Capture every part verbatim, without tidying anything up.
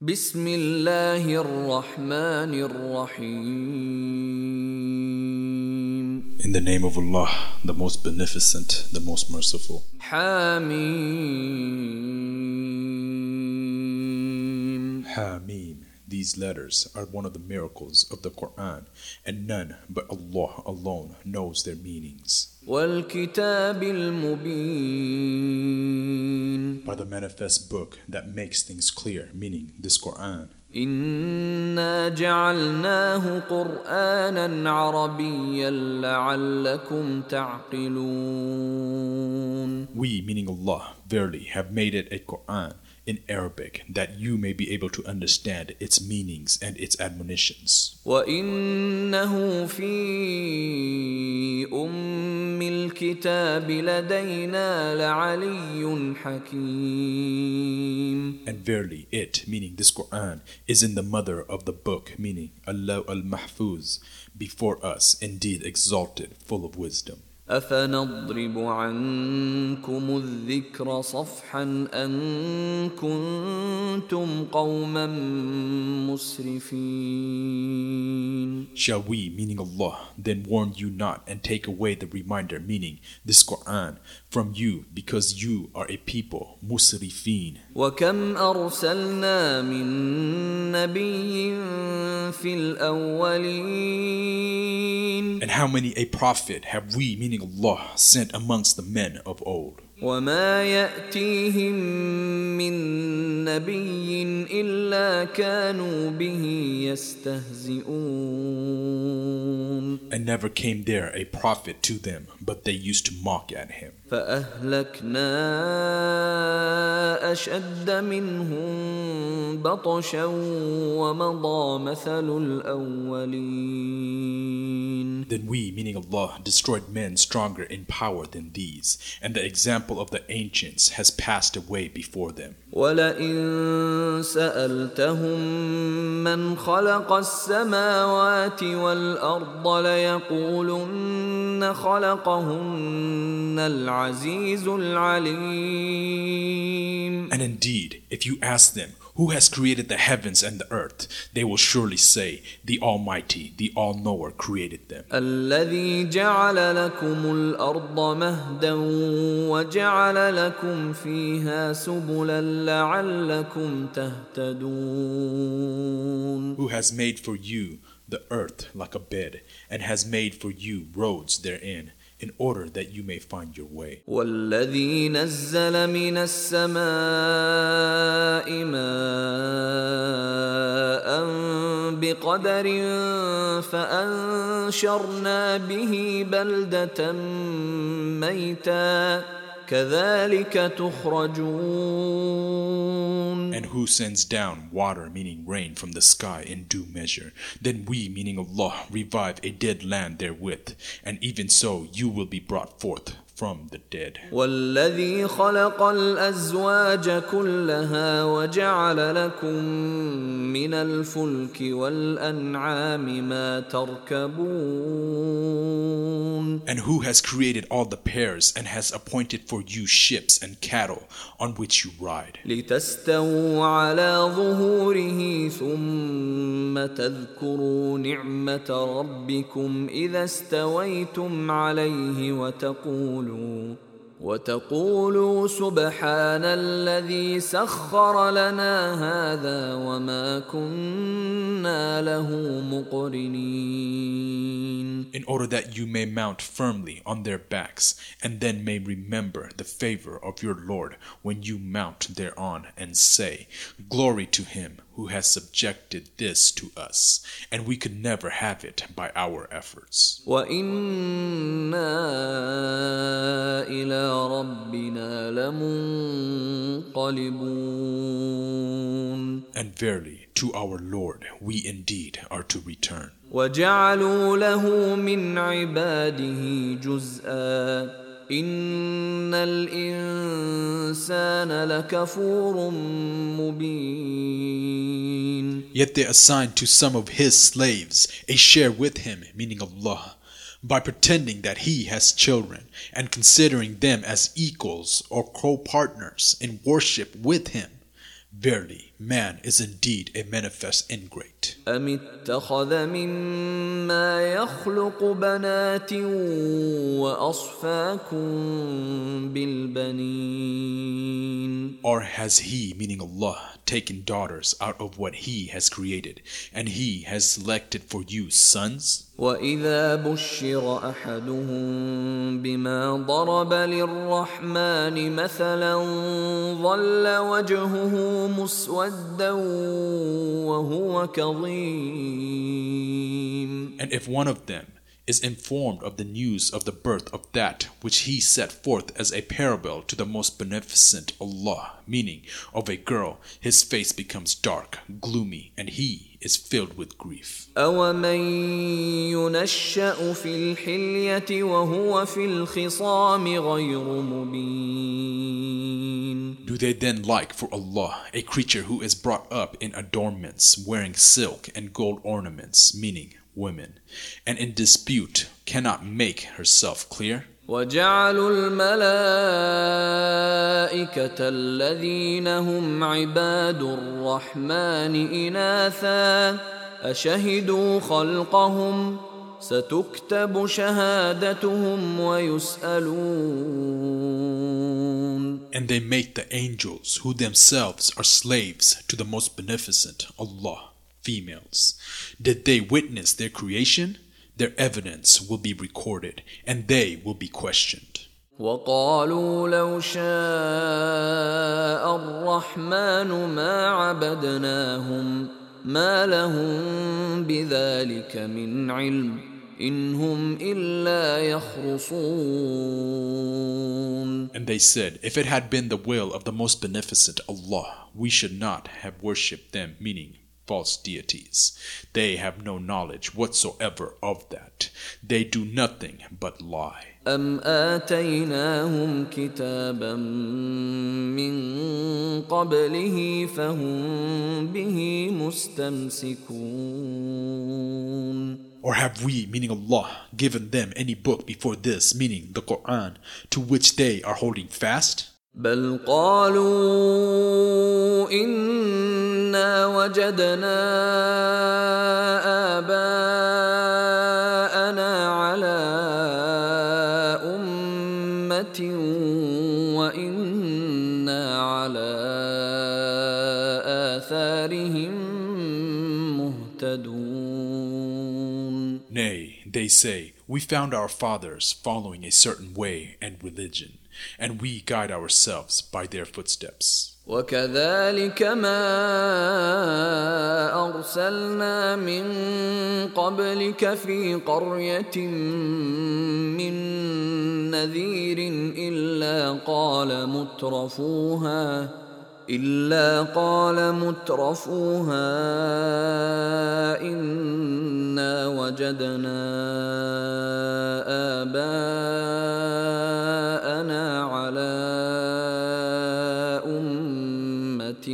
بسم الله الرحمن الرحيم. In the name of Allah, the most beneficent, the most merciful. حميم. Hamim. These letters are one of the miracles of the Quran, and none but Allah alone knows their meanings. والكتاب المبين. By the manifest book that makes things clear, meaning this Quran. إنا جعلناه قرآنا عربيا لعلكم تعقلون. We, meaning Allah, verily have made it a Quran in Arabic that you may be able to understand its meanings and its admonitions. وَإِنَّهُ فِي أُمِّ الْكِتَابِ لَدَيْنَا لَعَلِيٌّ حَكِيمٌ. And verily it, meaning this Quran, is in the mother of the book, meaning Allah al-Mahfuz, before us, indeed exalted, full of wisdom. أَفَنَضْرِبُ عَنْكُمُ الذِّكْرَ صَفْحًا أَنْ كُنْتُمْ قَوْمًا مُسْرِفِينَ. Shall we, meaning Allah, then warn you not and take away the reminder, meaning this Quran, from you because you are a people, musrifin. وَكَمْ أَرْسَلْنَا مِن نَّبِيٍّ فِي الْأَوَّلِينَ. And how many a prophet have we, meaning Allah, sent amongst the men of old? وَمَا يَأْتِيهِم مِّن نَّبِيٍّ إِلَّا كَانُوا بِهِ يَسْتَهْزِئُونَ. And never came there a prophet to them, but they used to mock at him. فَأَهْلَكْنَا أَشَدَّ مِنْهُم بَطْشًا وَمَضَىٰ مَثَلُ الْأَوَّلِينَ. Then we, meaning Allah, destroyed men stronger in power than these, and the example of the ancients has passed away before them. وَلَئِن سَأَلْتَهُم مَّنْ خَلَقَ السَّمَاوَاتِ وَالْأَرْضَ لَيَقُولُنَّ خَلَقَهُنَّ الْعَزِيزُ الْعَلِيمُ. And indeed, if you ask them, who has created the heavens and the earth, they will surely say, the Almighty, the All-Knower created them. الذي جعل لكم الأرض مهدا وجعل لكم فيها سبلا لعلكم تهتدون. Who has made for you the earth like a bed, and has made for you roads therein, in order that you may find your way. والذي نزل من السماء ماء بقدر فأنشرنا به بلدة ميتا كذلك تخرجون. And who sends down water, meaning rain, from the sky in due measure? Then we, meaning Allah, revive a dead land therewith, and even so you will be brought forth from the dead. والذي خلق الأزواج كلها وجعل لكم من الفلك والأنعام ما تركبون. And who has created all the pairs and has appointed for you ships and cattle on which you ride. لتستووا على ظهوره ثم تذكروا نعمة ربكم إذا استويتم عليه وتقولوا وتقولوا سبحان الذي سخر لنا هذا وما كنا له مقرنين. In order that you may mount firmly on their backs, and then may remember the favor of your Lord when you mount thereon, and say, Glory to him who has subjected this to us, and we could never have it by our efforts. وَإِنَّا إِلَى رَبِّنَا لَمُنْقَلِبُونَ. And verily, to our Lord we indeed are to return. وَجَعَلُوا لَهُ مِنْ عِبَادِهِ جُزْءًا إِنَّ الْإِنسَانَ لَكَفُورٌ مُبِينٌ. Yet they assigned to some of his slaves a share with him, meaning Allah, by pretending that he has children, and considering them as equals or co-partners in worship with him. Verily, man is indeed a manifest ingrate. أم اتخذ مما يخلق بنات وأصفاكم بالبنين. Or has he, meaning Allah, taken daughters out of what he has created, and he has selected for you sons? وإذا بشر أحدهم بما ضرب للرحمن مثلا ظل وجهه مسودا وهو كظيم. And if one of them is informed of the news of the birth of that which he set forth as a parable to the most beneficent Allah, meaning of a girl, his face becomes dark, gloomy, and he is filled with grief. أَوَمَن يُنَشَّأُ فِي الْحِلْيَةِ وَهُوَ فِي الْخِصَامِ غَيْرُ مُبِينٍ. Do they then like for Allah a creature who is brought up in adornments, wearing silk and gold ornaments, meaning women, and in dispute cannot make herself clear? وَجَعَلُوا الْمَلَائِكَةَ الَّذِينَ هُمْ عِبَادُ الرَّحْمَنِ إِنَاثًا أَشَهِدُوا خَلْقَهُمْ سَتُكْتَبُ شَهَادَتُهُمْ وَيُسْأَلُونَ. And they make the angels, who themselves are slaves to the most beneficent Allah, females. Did they witness their creation? Their evidence will be recorded, and they will be questioned. وَقَالُوا لَوْ شَاءَ الرَّحْمَنُ مَا عَبَدْنَاهُمْ مَا لَهُمْ بِذَلِكَ مِنْ عِلْمٍ إِنْ هُمْ إِلَّا يَخْرُصُونَ. And they said, if it had been the will of the most beneficent Allah, we should not have worshipped them, meaning false deities. They have no knowledge whatsoever of that. They do nothing but lie. أَمْ آتَيْنَاهُمْ كِتَابًا مِّن قَبْلِهِ فَهُمْ بِهِ مُسْتَمْسِكُونَ. Or have we, meaning Allah, given them any book before this, meaning the Quran, to which they are holding fast? بل قالوا إنا وجدنا آباءنا على أمة وإنا على آثارهم مهتدون. Nay, they say, we found our fathers following a certain way and religion, and we guide ourselves by their footsteps. وكذلك ما أرسلنا من قبلك في قرية من نذير إلا قال مترفوها إلا قال مترفوها إنا وجدنا آباءنا على أمة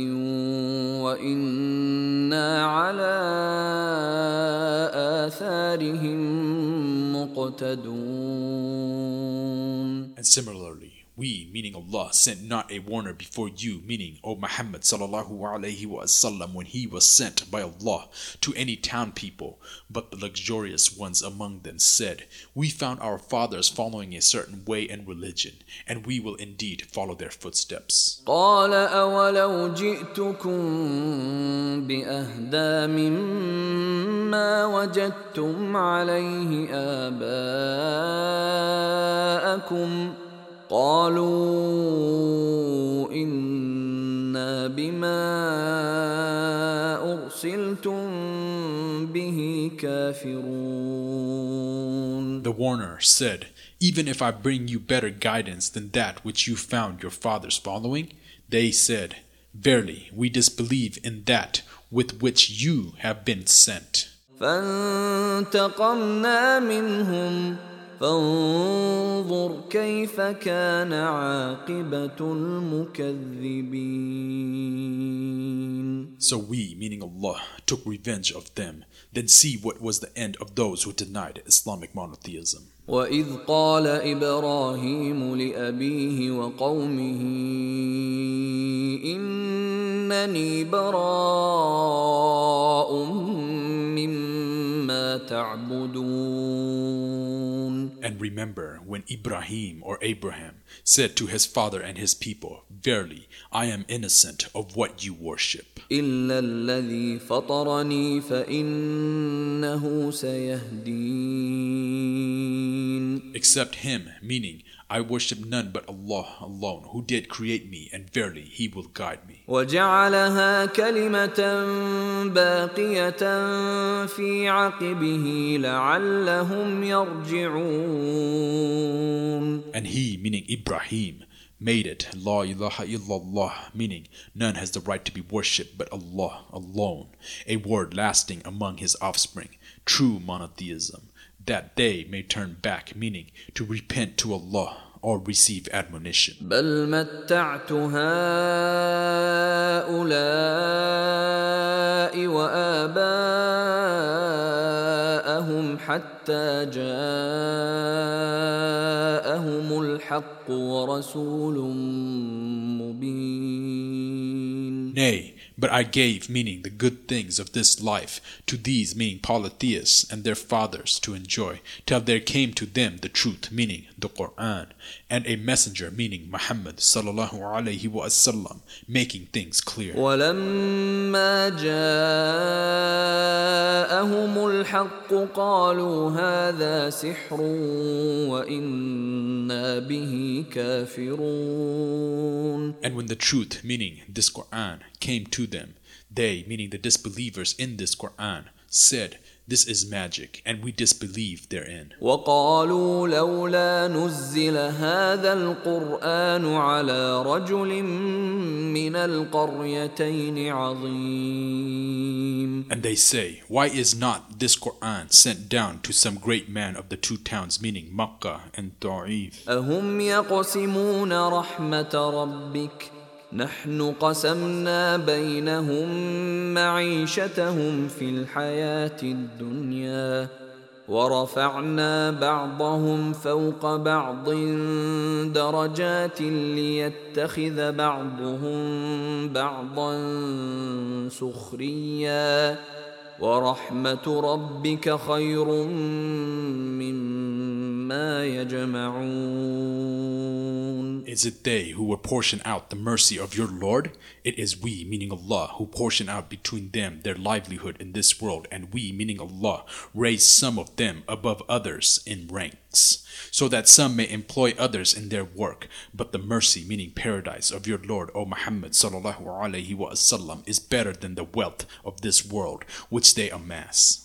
وإنا على آثارهم مقتدون. And similarly, we, meaning Allah, sent not a warner before you, meaning O Muhammad sallallahu alaihi wasallam, when he was sent by Allah to any town people, but the luxurious ones among them said, we found our fathers following a certain way and religion, and we will indeed follow their footsteps. قال أولو جئتكم بأهدى مما وجدتم عليه آباءكم قالوا إنا بما أرسلتم به كافرون. The warner said, even if I bring you better guidance than that which you found your fathers following, they said, verily, we disbelieve in that with which you have been sent. فانتقمنا منهم فانظر كيف كان عاقبة المكذبين. So we, meaning Allah, took revenge of them. Then see what was the end of those who denied Islamic monotheism. وَإِذْ قَالَ إِبْرَاهِيمُ لِأَبِيهِ وَقَوْمِهِ إِنَّنِي بَرَاءٌ مِّمَّا تَعْبُدُونَ. And remember when Ibrahim or Abraham said to his father and his people, Verily, I am innocent of what you worship. إِلَّا الَّذِي فَطَرَنِي فَإِنَّهُ سَيَهْدِينِ. Except him, meaning I worship none but Allah alone, who did create me, and verily He will guide me. وَجَعَلَهَا كَلِمَةً بَاقِيَةً فِي عَقِبِهِ لَعَلَّهُمْ يَرْجِعُونَ. And he, meaning Ibrahim, made it La ilaha illallah, meaning none has the right to be worshipped but Allah alone, a word lasting among his offspring, true monotheism, that they may turn back, meaning to repent to Allah or receive admonition. بل متعت هؤلاء وآباءهم حتى جاءهم الحق ورسول مبين. Nay, but I gave, meaning the good things of this life, to these, meaning polytheists, and their fathers to enjoy, till there came to them the truth, meaning the Quran, and a messenger, meaning Muhammad sallallahu alayhi wa sallam, making things clear. ولما جاءهم الحق قالوا هذا سحر وإنا به كافرون. And when the truth, meaning this Quran, came to them, they, meaning the disbelievers in this Quran, said, This is magic, and we disbelieve therein. وقالوا لولا نزل هذا القرآن على رجل من القريتين عظيم. And they say, Why is not this Quran sent down to some great man of the two towns, meaning Makkah and Ta'if? أهم يقسمون رحمة ربك نحن قسمنا بينهم معيشتهم في الحياة الدنيا ورفعنا بعضهم فوق بعض درجات ليتخذ بعضهم بعضا سخريا ورحمة ربك خير مما يجمعون. Is it they who will portion out the mercy of your Lord? It is we, meaning Allah, who portion out between them their livelihood in this world, and we, meaning Allah, raise some of them above others in ranks, so that some may employ others in their work. But the mercy, meaning paradise, of your Lord, O Muhammad sallallahu alaihi wasallam, is better than the wealth of this world which they amass.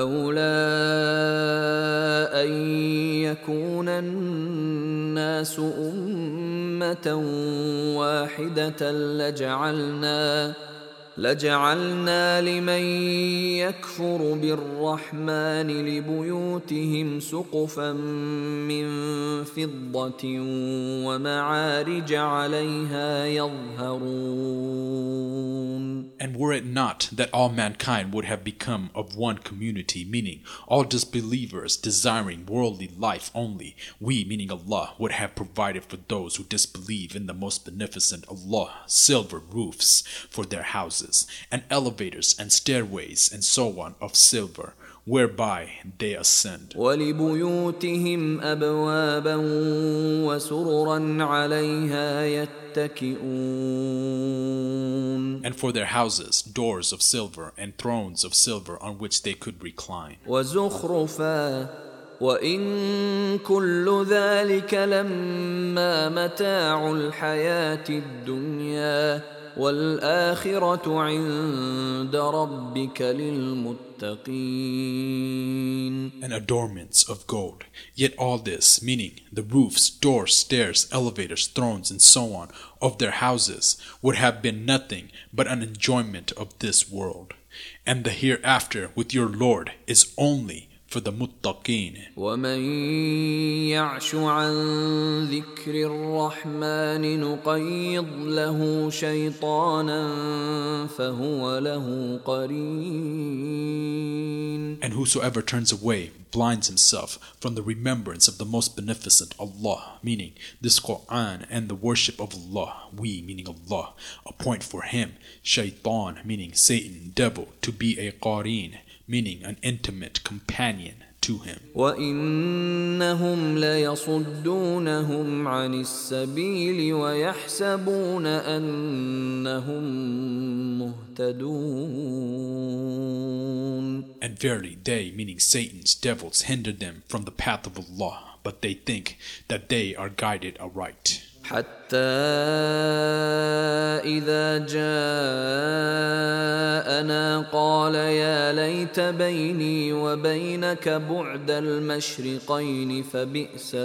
ولولا أن يكون الناس أمة واحدة لجعلنا لجعلنا لمن يكفر بالرحمن لبيوتهم سقفا من فضة ومعارج عليها يظهرون. And were it not that all mankind would have become of one community, meaning all disbelievers desiring worldly life only, we, meaning Allah, would have provided for those who disbelieve in the most beneficent Allah silver roofs for their houses, and elevators and stairways and so on of silver, whereby they ascend. وَلِبُيُوتِهِمْ أَبْوَابًا وَسُرُرًا عَلَيْهَا يَتَّكِئُونَ. And for their houses, doors of silver and thrones of silver on which they could recline. وَزُخْرُفًا وَإِن كُلُّ ذَلِكَ لَمَّا مَتَاعُ الْحَيَاةِ الدُّنْيَا وَالْآخِرَةُ عِندَ رَبِّكَ لِلْمُتَّقِينَ. And adornments of gold. Yet all this, meaning the roofs, doors, stairs, elevators, thrones, and so on, of their houses, would have been nothing but an enjoyment of this world. And the hereafter with your Lord is only for the muttaqeen. ومن يعش عن ذكر الرحمن نقيض له شيطانا فهو له قرين. And whosoever turns away blinds himself from the remembrance of the most beneficent Allah, meaning this Quran and the worship of Allah, we, meaning Allah, appoint for him shaitan, meaning Satan, devil, to be a qareen, meaning an intimate companion to him. وَإِنَّهُمْ لَيَصُدُّونَهُمْ عَنِ السَّبِيلِ وَيَحْسَبُونَ أَنَّهُمْ مُهْتَدُونَ. And verily they, meaning Satan's devils, hinder them from the path of Allah, but they think that they are guided aright. حتى إذا جاءنا قال يا ليت بيني وبينك بعد المشرقين فبئس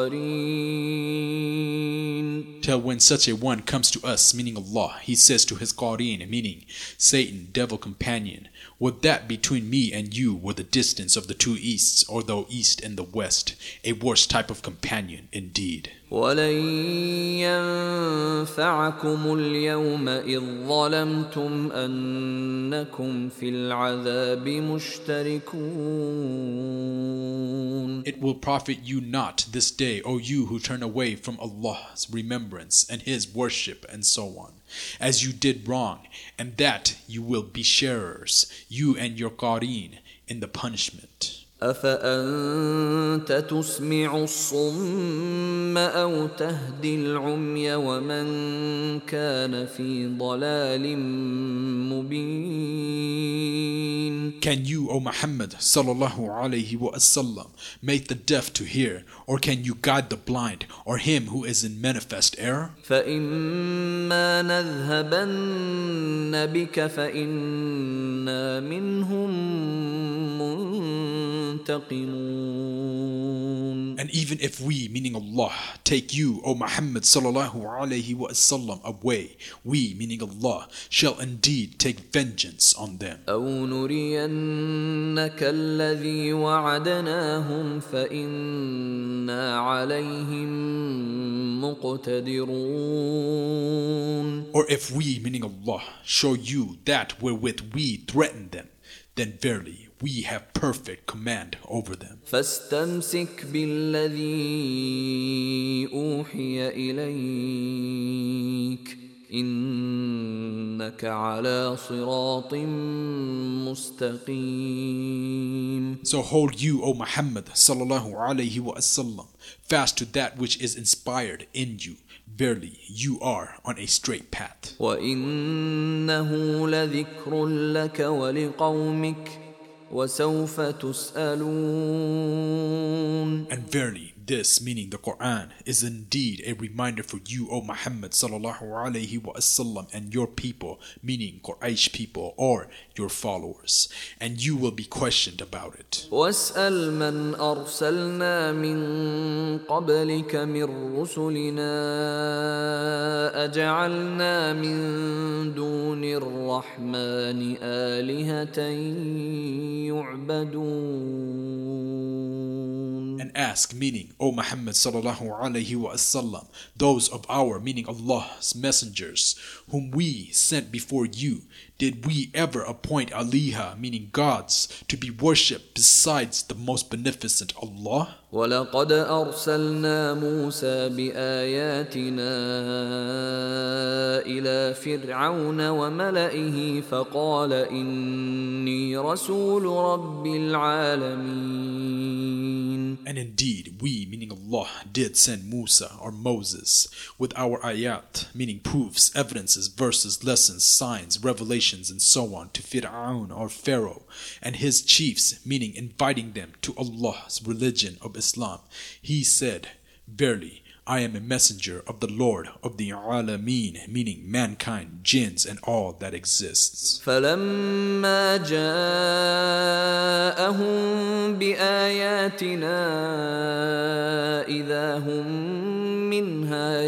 القرين. Till when such a one comes to us, meaning Allah, he says to his qareen, meaning Satan, devil companion, would that between me and you were the distance of the two easts, or the east and the west, a worse type of companion indeed. ولن ينفعكم اليوم إذ ظلمتم أنكم في العذاب مشتركون. It will profit you not this day, O you who turn away from Allah's remembrance and His worship and so on, as you did wrong, and that you will be sharers, you and your qareen, in the punishment. أفأنت تسمع الصم أو تهدي العمي ومن كان في ضلال مبين. Can you, O Muhammad sallallahu alayhi wa sallam, make the deaf to hear, or can you guide the blind, or him who is in manifest error? فإما نذهبن بك فإنا منهم منتقمون. And even if we, meaning Allah, take you, O Muhammad sallallahu alayhi wa sallam, away, we, meaning Allah, shall indeed take vengeance on them. أو نرينك الذي وعدناهم فإنا عليهم مقتدرون. Or if we, meaning Allah, show you that wherewith we threaten them, then verily we have perfect command over them. فاستمسك بالذي أوحي إليك إنك على صراط مستقيم. So hold you, O Muhammad sallallahu alayhi wa sallam, fast to that which is inspired in you. Verily, you are on a straight path. وإنه لذكر لك ولقومك وسوف تسألون. And verily, this, meaning the Quran, is indeed a reminder for you, O Muhammad sallallahu alayhi wa sallam, and your people, meaning Quraysh people or your followers, and you will be questioned about it. واسأل من أرسلنا من قبلك من رسلنا أجعلنا من دون الرحمن آلهة يعبدون. And ask, meaning, O Muhammad sallallahu alayhi wa sallam, those of our, meaning Allah's messengers, whom we sent before you, did we ever appoint aliha, meaning gods, to be worshipped besides the most beneficent Allah? ولقد أرسلنا موسى بآياتنا إلى فرعون وملئه فقال إني رسول رب العالمين. And indeed, we, meaning Allah, did send Musa or Moses with our ayat, meaning proofs, evidences, verses, lessons, signs, revelations, and so on to Fir'aun or Pharaoh and his chiefs, meaning inviting them to Allah's religion of Islam. He said, verily, I am a messenger of the Lord of the Alameen, meaning mankind, jinns, and all that exists. فَلَمَّا جَاءَهُم بِآيَاتِنَا إِذَا هُم مِّنْهَا منها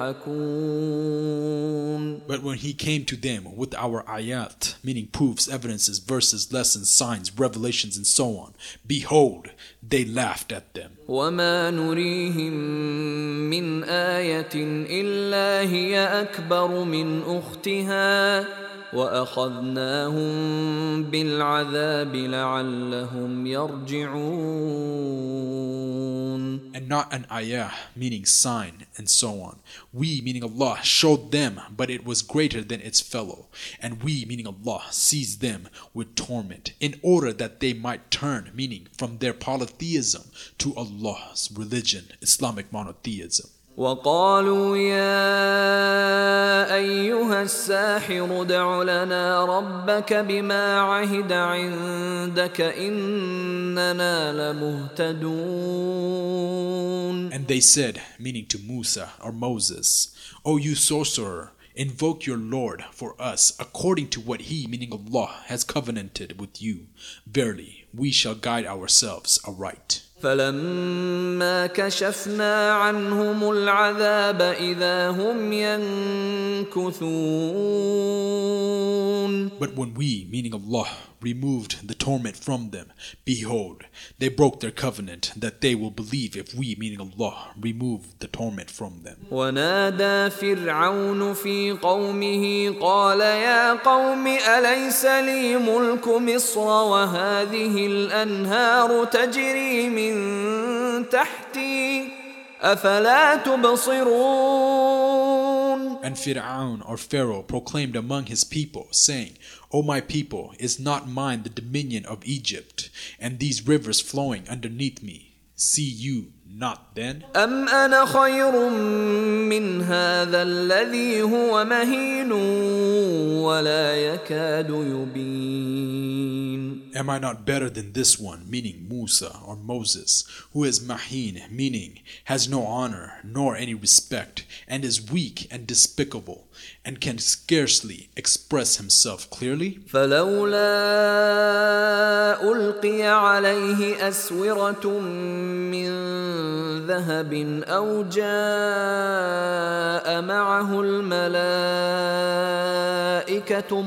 يضحكون. But when he came to them with our ayat, meaning proofs, evidences, verses, lessons, signs, revelations, and so on, behold, they laughed at them. وما نريهم من آية إلا هي أكبر من أختها وأخذناهم بالعذاب لعلهم يرجعون. And not an ayah, meaning sign, and so on. We, meaning Allah, showed them, but it was greater than its fellow. And we, meaning Allah, seized them with torment, in order that they might turn, meaning from their polytheism to Allah's religion, Islamic monotheism. وقالوا يا أيها الساحر ادع لنا ربك بما عهد عندك إننا لمهتدون. And they said, meaning to Musa or Moses, O you sorcerer, invoke your Lord for us according to what he, meaning Allah, has covenanted with you. Verily, we shall guide ourselves aright. فلما كشفنا عنهم العذاب إذا هم ينكثون. But when we, meaning Allah, removed the torment from them, behold, they broke their covenant that they will believe if we, meaning Allah, remove the torment from them. ونادى فرعون في قومه قال يا قوم أليس لي ملك مصر وهذه الأنهار تجري من تحتي أفلا تبصرون. And Fir'aun or Pharaoh proclaimed among his people, saying, O my people, is not mine the dominion of Egypt, and these rivers flowing underneath me? See you not then? أم أنا خير من هذا الذي هو مهين ولا يكاد يبين. Am I not better than this one, meaning Musa or Moses, who is mahin, meaning has no honor nor any respect, and is weak and despicable, and can scarcely express himself clearly? فلولا ألقي عليه أسورة من ذهب أو جاء معه الملائكة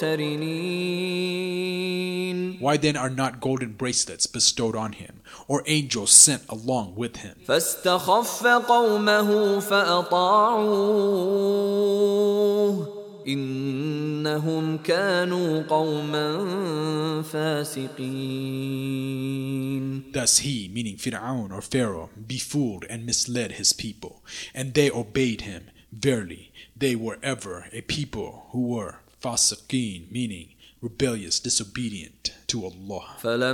مقترنين. Why then are not golden bracelets bestowed on him, or angels sent along with him? فاستخف قومه فأطاعوه إنهم كانوا قوما فاسقين. Thus he, meaning Fir'aun or Pharaoh, befooled and misled his people, and they obeyed him. Verily, they were ever a people who were fasiqeen, meaning rebellious, disobedient to Allah.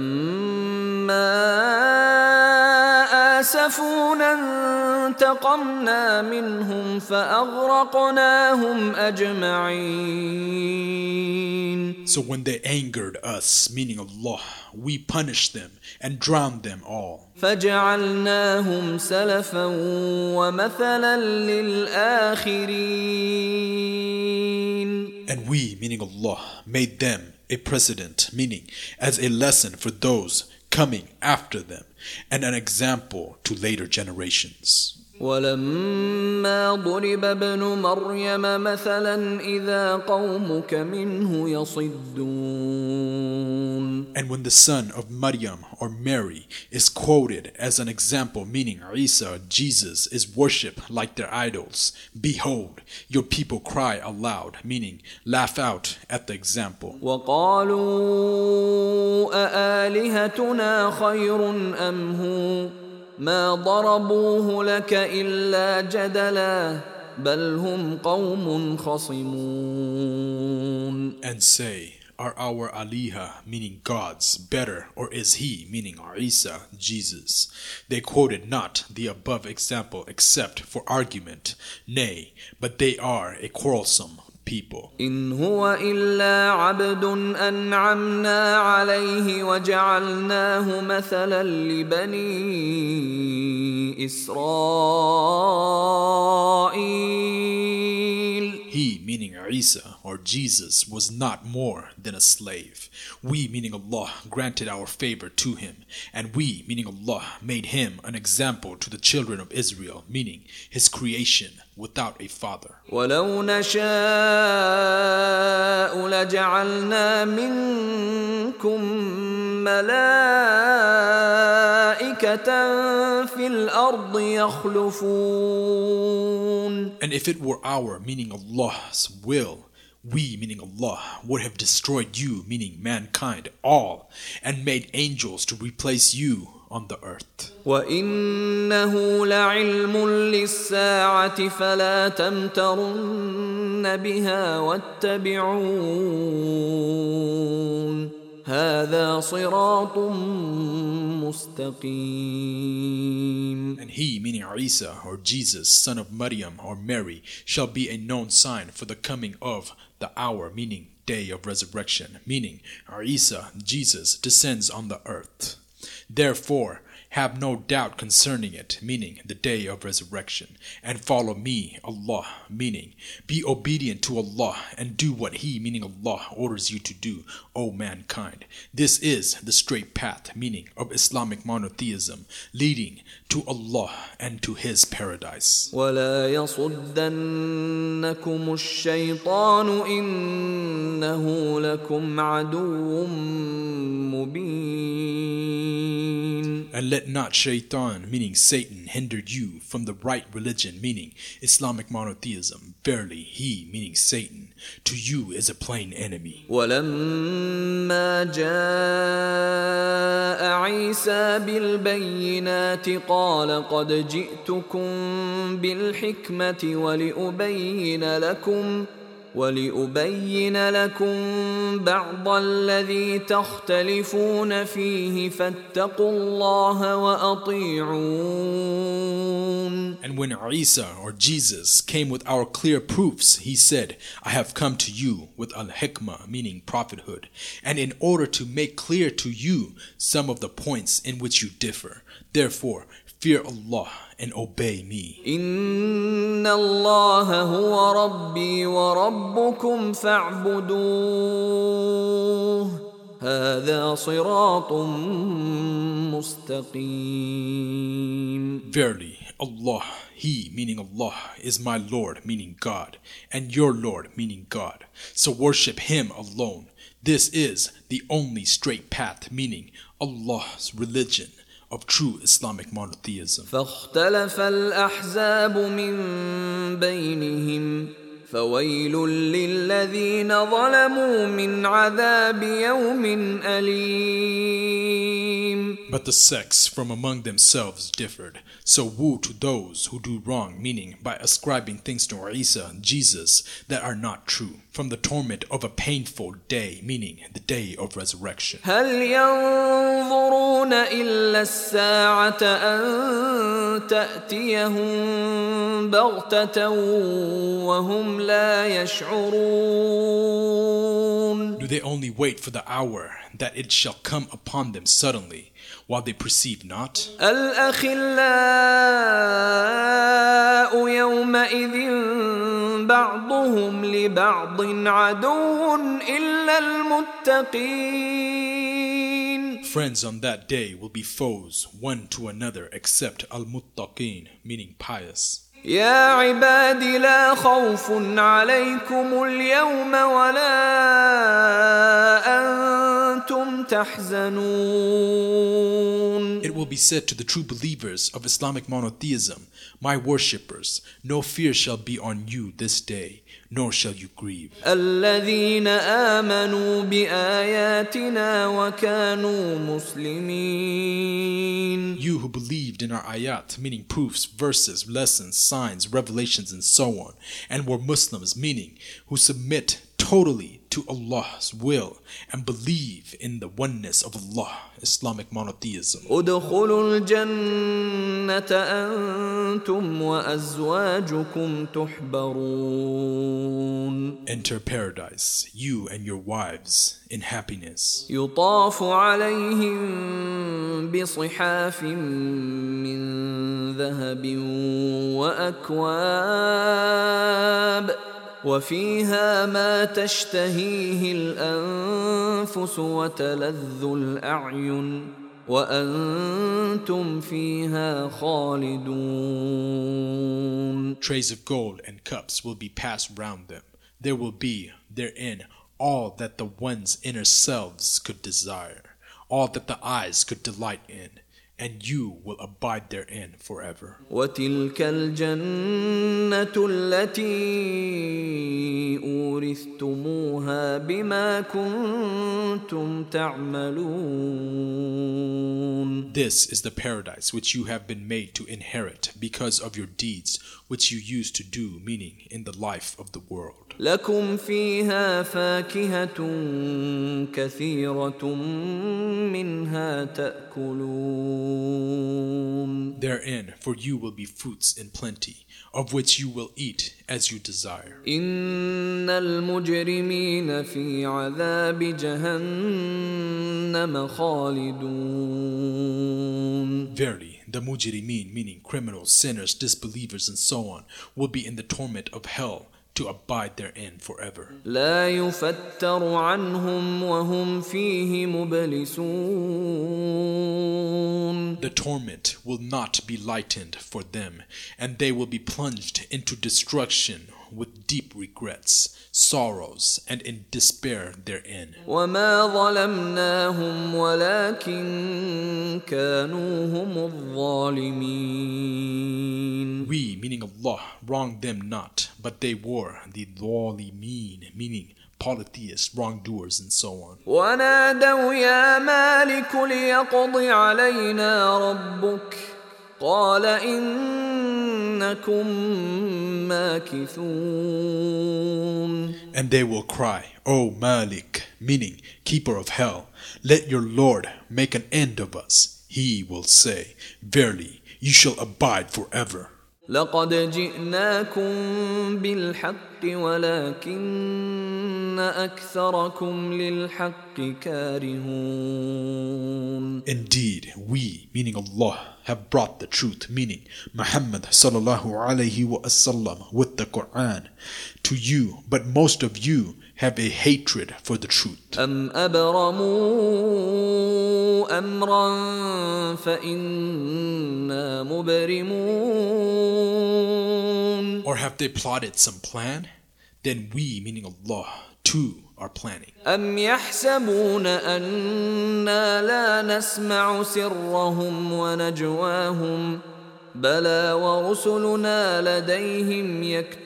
فلما آسفونا انتقمنا منهم فأغرقناهم أجمعين. So when they angered us, meaning Allah, we punished them and drowned them all. فجعلناهم سلفا ومثلا للآخرين. And we, meaning Allah, made them a precedent, meaning as a lesson for those coming after them, and an example to later generations. ولما ضرب ابن مريم مثلا إذا قومك منه يصدون. And when the son of Maryam or Mary is quoted as an example, meaning Isa, Jesus, is worshipped like their idols, behold, your people cry aloud, meaning laugh out at the example. وقالوا أآلهتنا خير أم هو ما ضربوه لك إلا جدلا بل هم قوم خصمون. And say, are our aliha, meaning gods, better, or is he, meaning Isa, Jesus? They quoted not the above example except for argument. Nay, but they are a quarrelsome people. إن هو إلا عبد أنعمنا عليه وجعلناه مثلا لبني إسرائيل. He, meaning Isa or Jesus, was not more than a slave. We, meaning Allah, granted our favor to him, and we, meaning Allah, made him an example to the children of Israel, meaning his creation, without a father. وَلَوْ نَشَاءُ لَجَعَلْنَا مِنكُم مَلَائِكَةً فِي الْأَرْضِ يَخْلُفُونَ. And if it were our, meaning Allah's will, we, meaning Allah, would have destroyed you, meaning mankind, all, and made angels to replace you on the earth. وَإِنَّهُ لَعِلْمٌ لِلسَّاعَةِ فَلَا تَمْتَرُنَّ بِهَا وَاتَّبِعُونَ هَذَا صِرَاطٌ مُسْتَقِيمٌ. And he, meaning Isa or Jesus, son of Maryam or Mary, shall be a known sign for the coming of the hour, meaning day of resurrection, meaning Isa, Jesus, descends on the earth. Therefore, have no doubt concerning it, meaning the day of resurrection, and follow me, Allah, meaning be obedient to Allah and do what He, meaning Allah, orders you to do, O mankind. This is the straight path, meaning of Islamic monotheism, leading to Allah and to His paradise. وَلَا يَصُدَّنَّكُمُ الشَّيْطَانُ إِنَّهُ لَكُمْ عَدُوٌّ مُبِينٌ. And let not Shaitan, meaning Satan, hinder you from the right religion, meaning Islamic monotheism. Verily, he, meaning Satan, to you is a plain enemy. وَلَمَّا جَاءَ عِيسَى بِالْبَيِّنَاتِ قَالَ قَدْ جِئْتُكُمْ بِالْحِكْمَةِ وَلِأُبَيِّنَ لَكُمْ وَلِأُبَيِّنَ لَكُمْ بَعْضَ الَّذِي تَخْتَلِفُونَ فِيهِ فَاتَّقُوا اللَّهَ وَأَطِيعُونَ. And when Isa or Jesus came with our clear proofs, he said, I have come to you with al-hikmah, meaning prophethood, and in order to make clear to you some of the points in which you differ. Therefore, fear Allah and obey me. Inna Allah huwa Rabbi wa Rabbukum fa'buduh. Hadha siratun mustaqim. Verily, Allah, He, meaning Allah, is my Lord, meaning God, and your Lord, meaning God. So worship Him alone. This is the only straight path, meaning Allah's religion of true Islamic monotheism. فاختلف الأحزاب من بينهم فويل للذين ظلموا من عذاب يوم أليم. But the sects from among themselves differed. So woe to those who do wrong, meaning by ascribing things to Isa, Jesus, that are not true, from the torment of a painful day, meaning the day of resurrection. هل ينظرون إلا الساعة أن تأتيهم بغتة وهم لا يشعرون. Do they only wait for the hour that it shall come upon them suddenly, while they perceive not? الأخلاء يومئذ بعضهم لبعض عدو إلا المتقين. Friends on that day will be foes one to another except al-muttaqin, meaning pious. يا عباد لا خوف عليكم اليوم ولا أنتم تحزنون. It will be said to the true believers of Islamic monotheism, my worshippers, no fear shall be on you this day, nor shall you grieve. الذين آمنوا بآياتنا وكانوا مسلمين. You who believed in our ayat, meaning proofs, verses, lessons, signs, revelations, and so on, and were Muslims, meaning who submit totally to Allah's will and believe in the oneness of Allah, Islamic monotheism. ادخلوا الجنة أنتم وأزواجكم تحبرون. Enter paradise, you and your wives, in happiness. يطاف عليهم بصحاف من ذهب وأكواب وفيها ما تشتهيه الأنفس وتلذ الأعين وأنتم فيها خالدون. Trays of gold and cups will be passed round them. There will be therein all that the one's inner selves could desire, all that the eyes could delight in, and you will abide therein forever. وتلك الجنة التي أورثتموها بما كنتم تعملون. This is the paradise which you have been made to inherit because of your deeds which you used to do, meaning in the life of the world. لكم فيها فاكهة كثيرة منها تأكلون. Therein for you will be fruits in plenty, of which you will eat as you desire. إن المجرمين في عذاب جهنم خالدون. Verily, the mujrimeen, meaning criminals, sinners, disbelievers, and so on, will be in the torment of hell, to abide therein forever. لا يفتر عنهم وهم فيه مبلسون. The torment will not be lightened for them, and they will be plunged into destruction with deep regrets, sorrows, and in despair therein. وما ظلمناهم ولكن كانوا هم الظالمين. We, meaning Allah, wronged them not, but they were the ظالمين, meaning polytheists, wrongdoers, and so on. ونادوا يا مالك ليقض علينا ربك قال إنكم ماكثون. And they will cry, O Malik, meaning keeper of hell, let your Lord make an end of us. He will say, verily, you shall abide forever. لقد جئناكم بالحق ولكن أكثركم للحق كارهون. Indeed, we, meaning Allah, have brought the truth, meaning Muhammad sallallahu alayhi wa sallam, with the Quran to you, but most of you have a hatred for the truth. أم أبرموا أمرا فإنا مبرمون. Or have they plotted some plan? Then we, meaning Allah, too are planning. أم يحسبون أنا لا نسمع سرهم ونجواهم بلى ورسلنا لديهم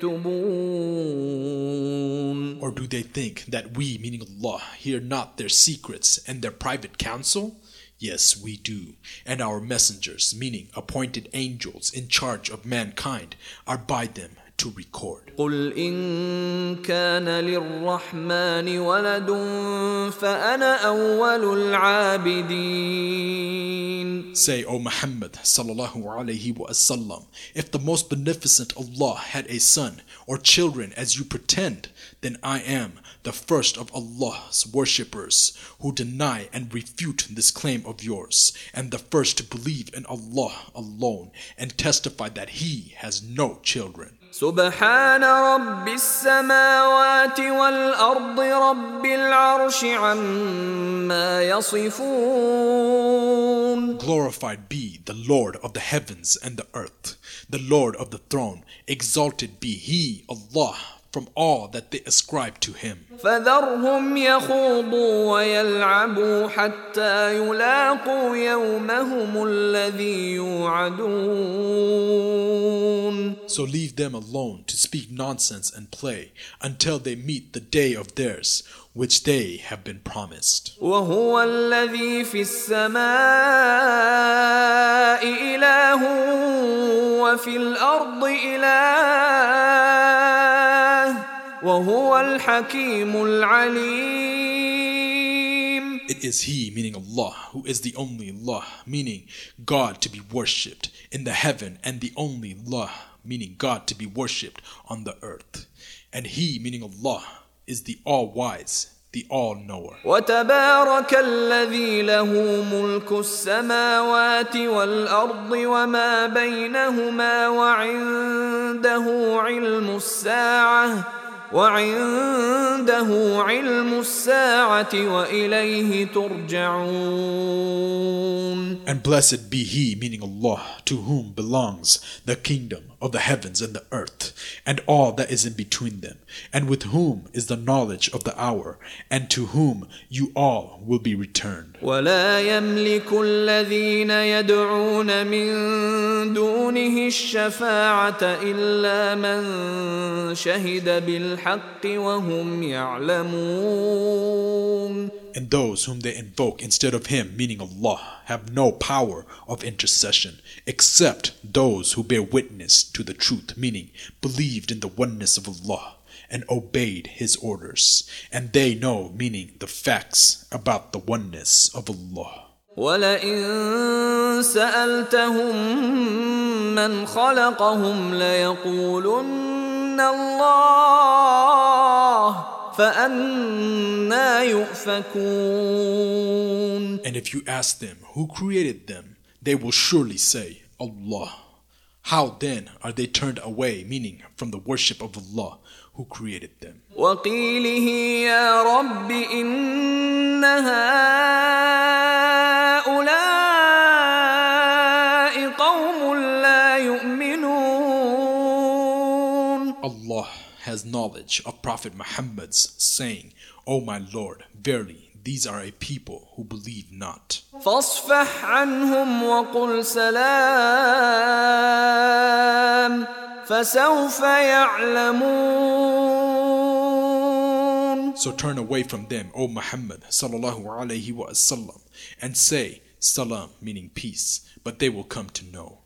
يكتبون. Or do they think that we, meaning Allah, hear not their secrets and their private counsel? Yes, we do. And our messengers, meaning appointed angels in charge of mankind, are by them to record. قل إن كان للرحمن ولد فأنا أول العابدين. Say, O Muhammad sallallahu alayhi wa sallam, if the most beneficent Allah had a son or children as you pretend, then I am the first of Allah's worshippers who deny and refute this claim of yours, and the first to believe in Allah alone and testify that He has no children. سبحان رب السماوات والأرض رب العرش عما يصفون. Glorified be the Lord of the heavens and the earth, the Lord of the throne. Exalted be He, Allah, from all that they ascribe to Him. فذرهم يخوضوا ويلعبوا حتى يلاقوا يومهم الذي يوعدون. So leave them alone to speak nonsense and play until they meet the day of theirs, which they have been promised. وهو الذي في السماء إله وفي الأرض إله وهو الحكيم العليم. It is He, meaning Allah, who is the only Allah, meaning God to be worshipped in the heaven, and the only Allah, meaning God to be worshipped on the earth. And He, meaning Allah, is the all-wise, the all-knower. وتبارك الذي له ملك السماوات والأرض وما بينهما وعنده علم الساعة وعنده علم الساعة وإليه ترجعون. And blessed be he, meaning Allah, to whom belongs the kingdom of the heavens and the earth, and all that is in between them, and with whom is the knowledge of the hour, and to whom you all will be returned. ولا يملك الذين يدعون من دونه الشفاعة إلا من شهد بالحق وهم يعلمون. And those whom they invoke instead of him, meaning Allah, have no power of intercession, except those who bear witness to the truth, meaning believed in the oneness of Allah and obeyed his orders. And they know, meaning the facts about the oneness of Allah. وَلَئِن سَأَلْتَهُم مَّنْ خَلَقَهُمْ لَيَقُولُنَّ اللَّهُ فَأَنَّى يُؤْفَكُونَ. And if you ask them who created them, they will surely say, Allah. How then are they turned away, meaning from the worship of Allah who created them? وَقِيلِهِ يَا رَبِّ إِنَّ هَؤُلَاءِ قَوْمٌ لَا يُؤْمِنُونَ. Allah has knowledge of Prophet Muhammad's saying, O my Lord, verily these are a people who believe not. فَاصْفَحْ عَنْهُمْ وَقُلْ سَلَامٌ فَسَوْفَ يَعْلَمُونَ. So turn away from them, O Muhammad sallallahu alaihi wasallam, and say, Salam, meaning peace, but they will come to know.